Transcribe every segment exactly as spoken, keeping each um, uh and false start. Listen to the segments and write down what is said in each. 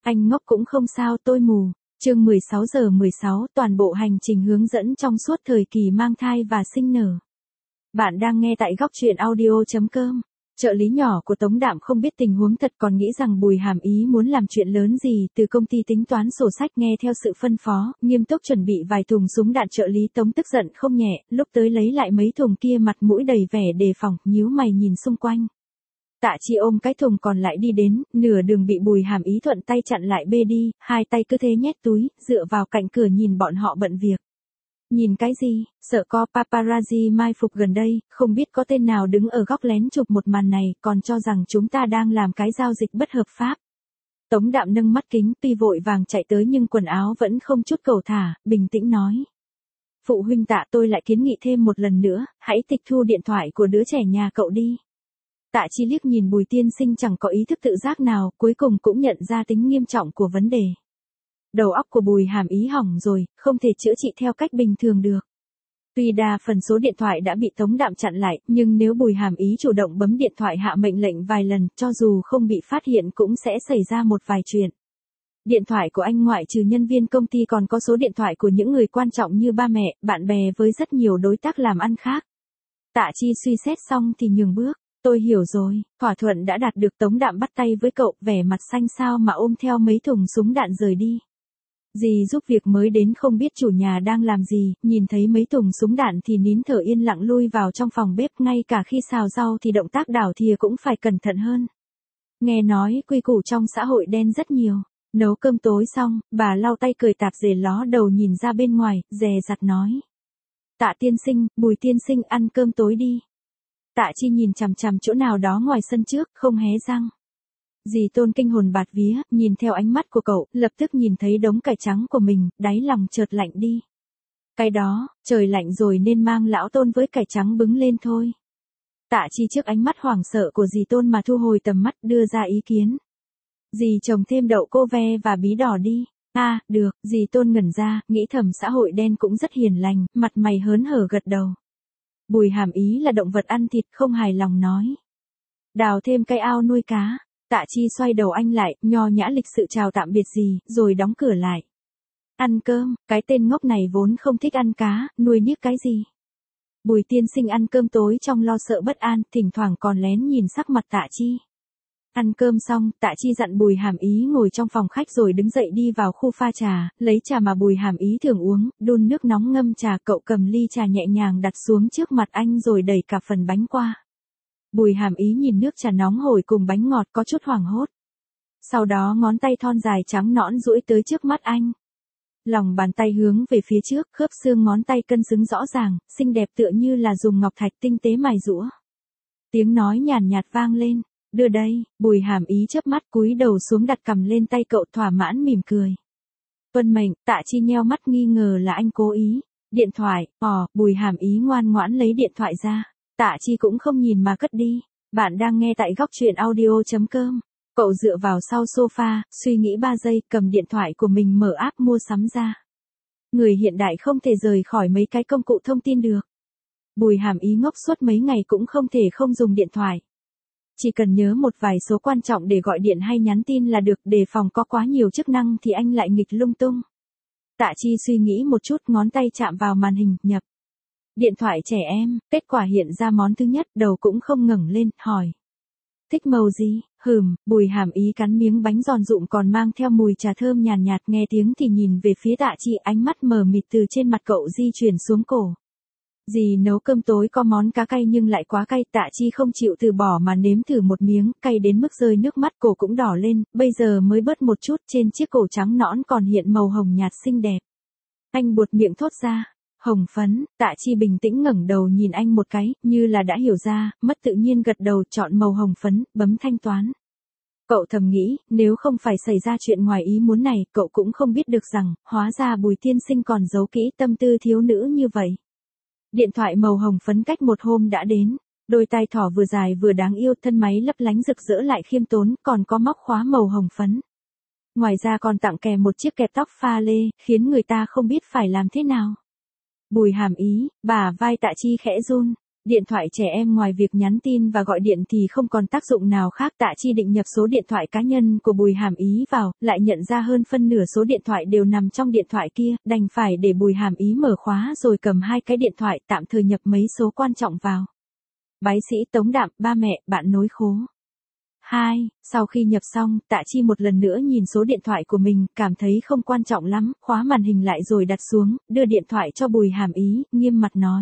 Anh ngốc cũng không sao, tôi mù. Chương mười sáu giờ mười sáu, toàn bộ hành trình hướng dẫn trong suốt thời kỳ mang thai và sinh nở. Bạn đang nghe tại góc truyện audio chấm com. Trợ lý nhỏ của Tống Đạm không biết tình huống thật còn nghĩ rằng Bùi Hàm Ý muốn làm chuyện lớn gì, từ công ty tính toán sổ sách nghe theo sự phân phó, nghiêm túc chuẩn bị vài thùng súng đạn. Trợ lý Tống tức giận không nhẹ, lúc tới lấy lại mấy thùng kia mặt mũi đầy vẻ đề phòng, nhíu mày nhìn xung quanh. Tạ Chi ôm cái thùng còn lại đi đến, nửa đường bị Bùi Hàm Ý thuận tay chặn lại bê đi, hai tay cứ thế nhét túi, dựa vào cạnh cửa nhìn bọn họ bận việc. Nhìn cái gì, sợ có paparazzi mai phục gần đây, không biết có tên nào đứng ở góc lén chụp một màn này, còn cho rằng chúng ta đang làm cái giao dịch bất hợp pháp. Tống Đạm nâng mắt kính, tuy vội vàng chạy tới nhưng quần áo vẫn không chút cầu thả, bình tĩnh nói. Phụ huynh Tạ, tôi lại kiến nghị thêm một lần nữa, hãy tịch thu điện thoại của đứa trẻ nhà cậu đi. Tạ Chi liếc nhìn Bùi tiên sinh chẳng có ý thức tự giác nào, cuối cùng cũng nhận ra tính nghiêm trọng của vấn đề. Đầu óc của Bùi Hàm Ý hỏng rồi, không thể chữa trị theo cách bình thường được. Tuy đa phần số điện thoại đã bị Tống Đạm chặn lại, nhưng nếu Bùi Hàm Ý chủ động bấm điện thoại hạ mệnh lệnh vài lần, cho dù không bị phát hiện cũng sẽ xảy ra một vài chuyện. Điện thoại của anh ngoại trừ nhân viên công ty còn có số điện thoại của những người quan trọng như ba mẹ, bạn bè với rất nhiều đối tác làm ăn khác. Tạ Chi suy xét xong thì nhường bước. Tôi hiểu rồi, thỏa thuận đã đạt được. Tống Đạm bắt tay với cậu, vẻ mặt xanh xao mà ôm theo mấy thùng súng đạn rời đi. Dì giúp việc mới đến không biết chủ nhà đang làm gì, nhìn thấy mấy thùng súng đạn thì nín thở yên lặng lui vào trong phòng bếp, ngay cả khi xào rau thì động tác đảo thìa cũng phải cẩn thận hơn. Nghe nói quy củ trong xã hội đen rất nhiều. Nấu cơm tối xong, bà lau tay cười tạp dề ló đầu nhìn ra bên ngoài, dè dặt nói. Tạ tiên sinh, Bùi tiên sinh ăn cơm tối đi. Tạ Chi nhìn chằm chằm chỗ nào đó ngoài sân trước, không hé răng. Dì Tôn kinh hồn bạt vía, nhìn theo ánh mắt của cậu, lập tức nhìn thấy đống cải trắng của mình, đáy lòng chợt lạnh đi. Cái đó, trời lạnh rồi nên mang lão Tôn với cải trắng bứng lên thôi. Tạ Chi trước ánh mắt hoảng sợ của dì Tôn mà thu hồi tầm mắt, đưa ra ý kiến. Dì trồng thêm đậu cô ve và bí đỏ đi. A, à, được, dì Tôn ngẩn ra, nghĩ thầm xã hội đen cũng rất hiền lành, mặt mày hớn hở gật đầu. Bùi Hàm Ý là động vật ăn thịt, không hài lòng nói. Đào thêm cái ao nuôi cá. Tạ Chi xoay đầu anh lại, nho nhã lịch sự chào tạm biệt gì, rồi đóng cửa lại. Ăn cơm, cái tên ngốc này vốn không thích ăn cá, nuôi niếc cái gì. Bùi tiên sinh ăn cơm tối trong lo sợ bất an, thỉnh thoảng còn lén nhìn sắc mặt Tạ Chi. Ăn cơm xong, Tạ Chi dặn Bùi Hàm Ý ngồi trong phòng khách rồi đứng dậy đi vào khu pha trà, lấy trà mà Bùi Hàm Ý thường uống, đun nước nóng ngâm trà. Cậu cầm ly trà nhẹ nhàng đặt xuống trước mặt anh rồi đẩy cả phần bánh qua. Bùi Hàm Ý nhìn nước trà nóng hổi cùng bánh ngọt có chút hoảng hốt. Sau đó ngón tay thon dài trắng nõn duỗi tới trước mắt anh. Lòng bàn tay hướng về phía trước, khớp xương ngón tay cân xứng rõ ràng, xinh đẹp tựa như là dùng ngọc thạch tinh tế mài giũa. Tiếng nói nhàn nhạt vang lên. Đưa đây, Bùi Hàm Ý chớp mắt cúi đầu xuống đặt cầm lên tay cậu, thỏa mãn mỉm cười. Tuân mệnh. Tạ Chi nheo mắt nghi ngờ là anh cố ý. Điện thoại, ò, Bùi Hàm Ý ngoan ngoãn lấy điện thoại ra. Tạ Chi cũng không nhìn mà cất đi. Bạn đang nghe tại góc truyện audio chấm com. Cậu dựa vào sau sofa, suy nghĩ ba giây, cầm điện thoại của mình mở app mua sắm ra. Người hiện đại không thể rời khỏi mấy cái công cụ thông tin được. Bùi Hàm Ý ngốc suốt mấy ngày cũng không thể không dùng điện thoại. Chỉ cần nhớ một vài số quan trọng để gọi điện hay nhắn tin là được, đề phòng có quá nhiều chức năng thì anh lại nghịch lung tung. Tạ Chi suy nghĩ một chút, ngón tay chạm vào màn hình, nhập. Điện thoại trẻ em, kết quả hiện ra món thứ nhất, đầu cũng không ngẩng lên, hỏi. Thích màu gì? Hừm, Bùi Hàm Ý cắn miếng bánh giòn rụm còn mang theo mùi trà thơm nhàn nhạt, nghe tiếng thì nhìn về phía Tạ Chi, ánh mắt mờ mịt từ trên mặt cậu di chuyển xuống cổ. Dì nấu cơm tối có món cá cay nhưng lại quá cay, Tạ Chi không chịu từ bỏ mà nếm thử một miếng, cay đến mức rơi nước mắt, cổ cũng đỏ lên, bây giờ mới bớt một chút, trên chiếc cổ trắng nõn còn hiện màu hồng nhạt xinh đẹp. Anh buột miệng thốt ra, hồng phấn. Tạ Chi bình tĩnh ngẩng đầu nhìn anh một cái, như là đã hiểu ra, mất tự nhiên gật đầu, chọn màu hồng phấn, bấm thanh toán. Cậu thầm nghĩ, nếu không phải xảy ra chuyện ngoài ý muốn này, cậu cũng không biết được rằng, hóa ra Bùi tiên sinh còn giấu kỹ tâm tư thiếu nữ như vậy. Điện thoại màu hồng phấn cách một hôm đã đến, đôi tai thỏ vừa dài vừa đáng yêu, thân máy lấp lánh rực rỡ lại khiêm tốn, còn có móc khóa màu hồng phấn. Ngoài ra còn tặng kèm một chiếc kẹp tóc pha lê, khiến người ta không biết phải làm thế nào. Bùi Hàm Ý, bả vai Tạ Chi khẽ run, Điện thoại trẻ em ngoài việc nhắn tin và gọi điện thì không còn tác dụng nào khác. Tạ Chi định nhập số điện thoại cá nhân của Bùi Hàm Ý vào, lại nhận ra hơn phân nửa số điện thoại đều nằm trong điện thoại kia, đành phải để Bùi Hàm Ý mở khóa rồi cầm hai cái điện thoại tạm thời nhập mấy số quan trọng vào. Bái sĩ Tống Đạm, ba mẹ, bạn nối khố. hai. Sau khi nhập xong, Tạ Chi một lần nữa nhìn số điện thoại của mình, cảm thấy không quan trọng lắm, khóa màn hình lại rồi đặt xuống, đưa điện thoại cho Bùi Hàm Ý, nghiêm mặt nói.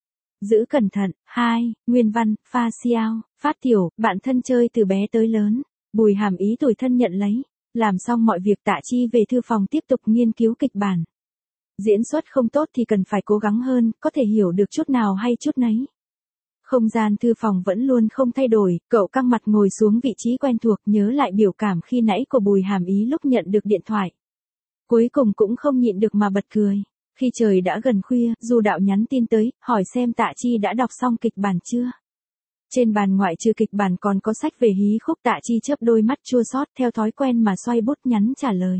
Giữ cẩn thận. hai. Nguyên văn, pha xiao, phát tiểu, bạn thân chơi từ bé tới lớn. Bùi Hàm Ý tủi thân nhận lấy. Làm xong mọi việc Tạ Chi về thư phòng tiếp tục nghiên cứu kịch bản. Diễn xuất không tốt thì cần phải cố gắng hơn, có thể hiểu được chút nào hay chút nấy. Không gian thư phòng vẫn luôn không thay đổi, cậu căng mặt ngồi xuống vị trí quen thuộc, nhớ lại biểu cảm khi nãy của Bùi Hàm Ý lúc nhận được điện thoại. Cuối cùng cũng không nhịn được mà bật cười. Khi trời đã gần khuya, Du Đạo nhắn tin tới, hỏi xem Tạ Chi đã đọc xong kịch bản chưa. Trên bàn ngoại trừ kịch bản còn có sách về hí khúc. Tạ Chi chớp đôi mắt chua xót, theo thói quen mà xoay bút nhắn trả lời.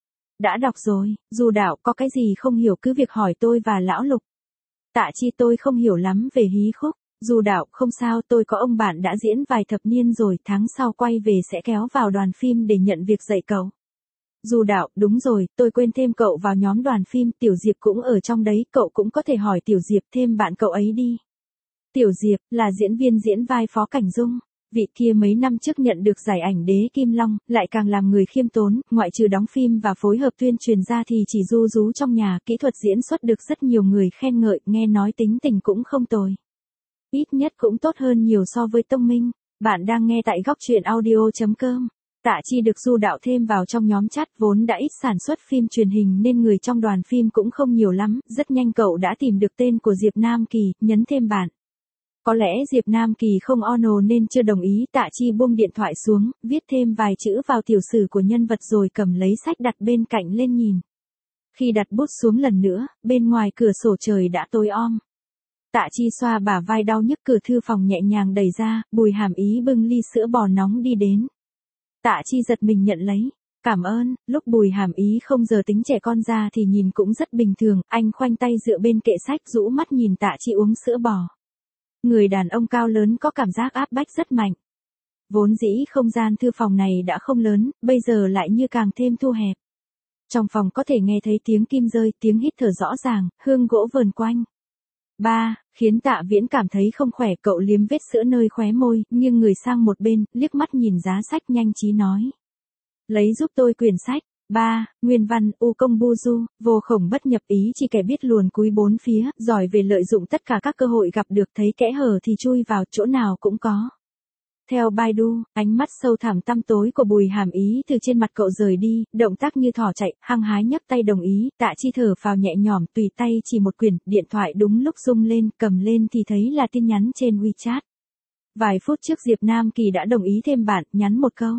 Đã đọc rồi, Du Đạo, có cái gì không hiểu cứ việc hỏi tôi và Lão Lục. Tạ Chi, tôi không hiểu lắm về hí khúc. Du Đạo, không sao, tôi có ông bạn đã diễn vài thập niên rồi, tháng sau quay về sẽ kéo vào đoàn phim để nhận việc dạy cậu. Du Đạo, đúng rồi, tôi quên thêm cậu vào nhóm đoàn phim, Tiểu Diệp cũng ở trong đấy, cậu cũng có thể hỏi Tiểu Diệp thêm bạn cậu ấy đi. Tiểu Diệp, là diễn viên diễn vai Phó Cảnh Dung. Vị kia mấy năm trước nhận được giải ảnh đế Kim Long, lại càng làm người khiêm tốn, ngoại trừ đóng phim và phối hợp tuyên truyền ra thì chỉ ru rú trong nhà, kỹ thuật diễn xuất được rất nhiều người khen ngợi, nghe nói tính tình cũng không tồi. Ít nhất cũng tốt hơn nhiều so với Tông Minh. Bạn đang nghe tại góc truyện audio chấm com. Tạ Chi được Du Đạo thêm vào trong nhóm chat, vốn đã ít sản xuất phim truyền hình nên người trong đoàn phim cũng không nhiều lắm, rất nhanh cậu đã tìm được tên của Diệp Nam Kỳ, nhấn thêm bạn. Có lẽ Diệp Nam Kỳ không ono nên chưa đồng ý. Tạ Chi buông điện thoại xuống, viết thêm vài chữ vào tiểu sử của nhân vật rồi cầm lấy sách đặt bên cạnh lên nhìn. Khi đặt bút xuống lần nữa, bên ngoài cửa sổ trời đã tối om. Tạ Chi xoa bả vai đau nhức, cửa thư phòng nhẹ nhàng đẩy ra, Bùi Hàm Ý bưng ly sữa bò nóng đi đến. Tạ Chi giật mình nhận lấy. Cảm ơn. Lúc Bùi Hàm Ý không giờ tính trẻ con ra thì nhìn cũng rất bình thường, anh khoanh tay dựa bên kệ sách rũ mắt nhìn Tạ Chi uống sữa bò. Người đàn ông cao lớn có cảm giác áp bách rất mạnh. Vốn dĩ không gian thư phòng này đã không lớn, bây giờ lại như càng thêm thu hẹp. Trong phòng có thể nghe thấy tiếng kim rơi, tiếng hít thở rõ ràng, hương gỗ vờn quanh. ba. Khiến Tạ Viễn cảm thấy không khỏe, cậu liếm vết sữa nơi khóe môi, nghiêng người sang một bên, liếc mắt nhìn giá sách nhanh trí nói. Lấy giúp tôi quyển sách. ba. Nguyên văn, U Công Bu Du, vô khổng bất nhập, ý chỉ kẻ biết luồn cúi bốn phía, giỏi về lợi dụng tất cả các cơ hội gặp được, thấy kẽ hở thì chui vào, chỗ nào cũng có. Theo Baidu, ánh mắt sâu thẳm tăm tối của Bùi Hàm Ý từ trên mặt cậu rời đi, động tác như thỏ chạy, hăng hái nhấc tay đồng ý. Tạ Chi thở phào nhẹ nhõm, tùy tay chỉ một quyển, điện thoại đúng lúc rung lên, cầm lên thì thấy là tin nhắn trên WeChat. Vài phút trước Diệp Nam Kỳ đã đồng ý thêm bạn, nhắn một câu.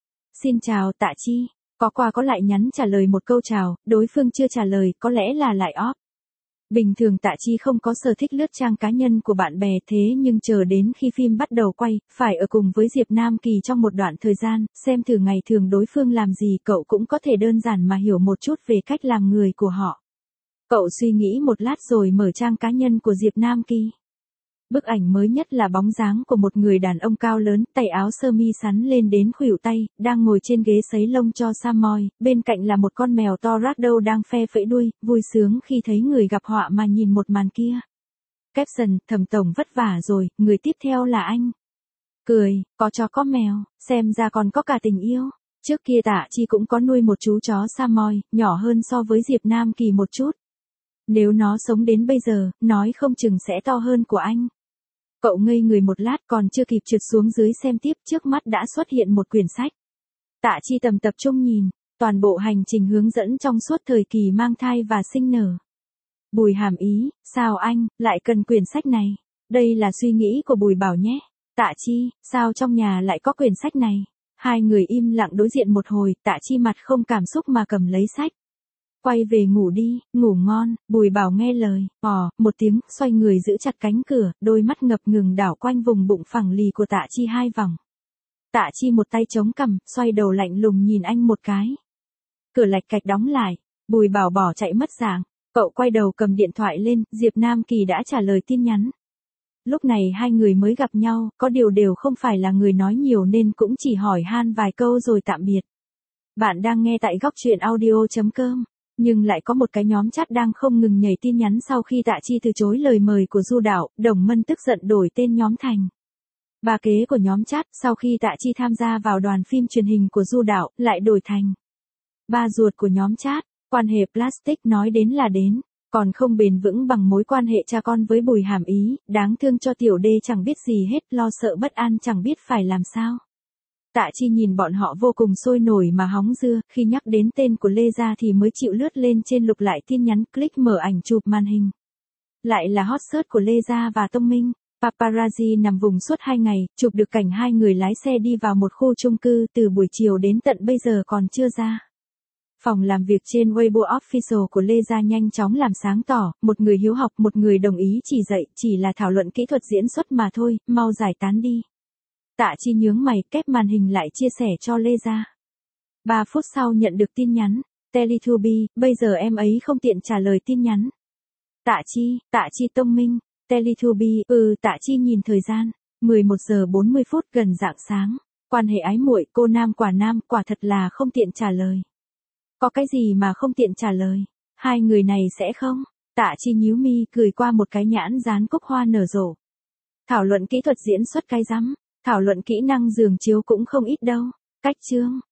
Xin chào Tạ Chi. Có qua có lại nhắn trả lời một câu chào, đối phương chưa trả lời, có lẽ là lại off. Bình thường Tạ Chi không có sở thích lướt trang cá nhân của bạn bè, thế nhưng chờ đến khi phim bắt đầu quay, phải ở cùng với Diệp Nam Kỳ trong một đoạn thời gian, xem thử ngày thường đối phương làm gì, cậu cũng có thể đơn giản mà hiểu một chút về cách làm người của họ. Cậu suy nghĩ một lát rồi mở trang cá nhân của Diệp Nam Kỳ. Bức ảnh mới nhất là bóng dáng của một người đàn ông cao lớn, tay áo sơ mi sắn lên đến khuỷu tay, đang ngồi trên ghế sấy lông cho Samoy, bên cạnh là một con mèo to ragdoll đang phe phẩy đuôi, vui sướng khi thấy người gặp họa mà nhìn một màn kia. Caption, Thẩm tổng vất vả rồi, người tiếp theo là anh. Cười, có chó có mèo, xem ra còn có cả tình yêu. Trước kia Tạ Chi cũng có nuôi một chú chó Samoy, nhỏ hơn so với Diệp Nam Kỳ một chút. Nếu nó sống đến bây giờ, nói không chừng sẽ to hơn của anh. Cậu ngây người một lát, còn chưa kịp trượt xuống dưới xem tiếp, trước mắt đã xuất hiện một quyển sách. Tạ Chi tầm tập trung nhìn, toàn bộ hành trình hướng dẫn trong suốt thời kỳ mang thai và sinh nở. Bùi Hàm Ý, sao anh lại cần quyển sách này? Đây là suy nghĩ của Bùi Bảo nhé. Tạ Chi, sao trong nhà lại có quyển sách này? Hai người im lặng đối diện một hồi, Tạ Chi mặt không cảm xúc mà cầm lấy sách. Quay về ngủ đi, ngủ ngon. Bùi Bảo nghe lời, ò, một tiếng, xoay người giữ chặt cánh cửa, đôi mắt ngập ngừng đảo quanh vùng bụng phẳng lì của Tạ Chi hai vòng. Tạ Chi một tay chống cằm, xoay đầu lạnh lùng nhìn anh một cái. Cửa lạch cạch đóng lại, Bùi Bảo bỏ chạy mất dạng. Cậu quay đầu cầm điện thoại lên, Diệp Nam Kỳ đã trả lời tin nhắn. Lúc này hai người mới gặp nhau, có điều đều không phải là người nói nhiều nên cũng chỉ hỏi han vài câu rồi tạm biệt. Bạn đang nghe tại góc truyện audio chấm com. Nhưng lại có một cái nhóm chat đang không ngừng nhảy tin nhắn sau khi Tạ Chi từ chối lời mời của Du Đạo, Đồng Mân tức giận đổi tên nhóm thành bà kế của nhóm chat. Sau khi Tạ Chi tham gia vào đoàn phim truyền hình của Du Đạo, lại đổi thành ba ruột của nhóm chat. Quan hệ plastic nói đến là đến, còn không bền vững bằng mối quan hệ cha con với Bùi Hàm Ý, đáng thương cho tiểu đê chẳng biết gì hết, lo sợ bất an chẳng biết phải làm sao. Tạ Chi nhìn bọn họ vô cùng sôi nổi mà hóng dưa, khi nhắc đến tên của Lê Gia thì mới chịu lướt lên trên lục lại tin nhắn, click mở ảnh chụp màn hình. Lại là hot search của Lê Gia và Tông Minh. Paparazzi nằm vùng suốt hai ngày, chụp được cảnh hai người lái xe đi vào một khu chung cư, từ buổi chiều đến tận bây giờ còn chưa ra. Phòng làm việc trên Weibo Official của Lê Gia nhanh chóng làm sáng tỏ, một người hiếu học, một người đồng ý chỉ dạy, chỉ là thảo luận kỹ thuật diễn xuất mà thôi, mau giải tán đi. Tạ Chi nhướng mày, kép màn hình lại chia sẻ cho Lê Gia. Ba phút sau nhận được tin nhắn, Teletubby, bây giờ em ấy không tiện trả lời tin nhắn. Tạ Chi, Tạ Chi Tông Minh, Teletubby, ừ. Tạ Chi nhìn thời gian, mười một giờ bốn mươi phút, gần rạng sáng. Quan hệ ái muội, cô nam quả nam, quả thật là không tiện trả lời. Có cái gì mà không tiện trả lời? Hai người này sẽ không? Tạ Chi nhíu mi, cười qua một cái nhãn dán cúc hoa nở rộ. Thảo luận kỹ thuật diễn xuất cái rắm, thảo luận kỹ năng giường chiếu cũng không ít đâu. Cách chương